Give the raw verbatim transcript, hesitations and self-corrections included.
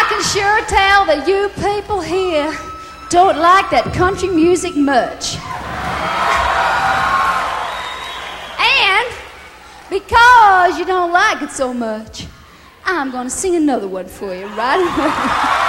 I can sure tell that you people here don't like that country music much. And because you don't like it so much, I'm gonna sing another one for you right away.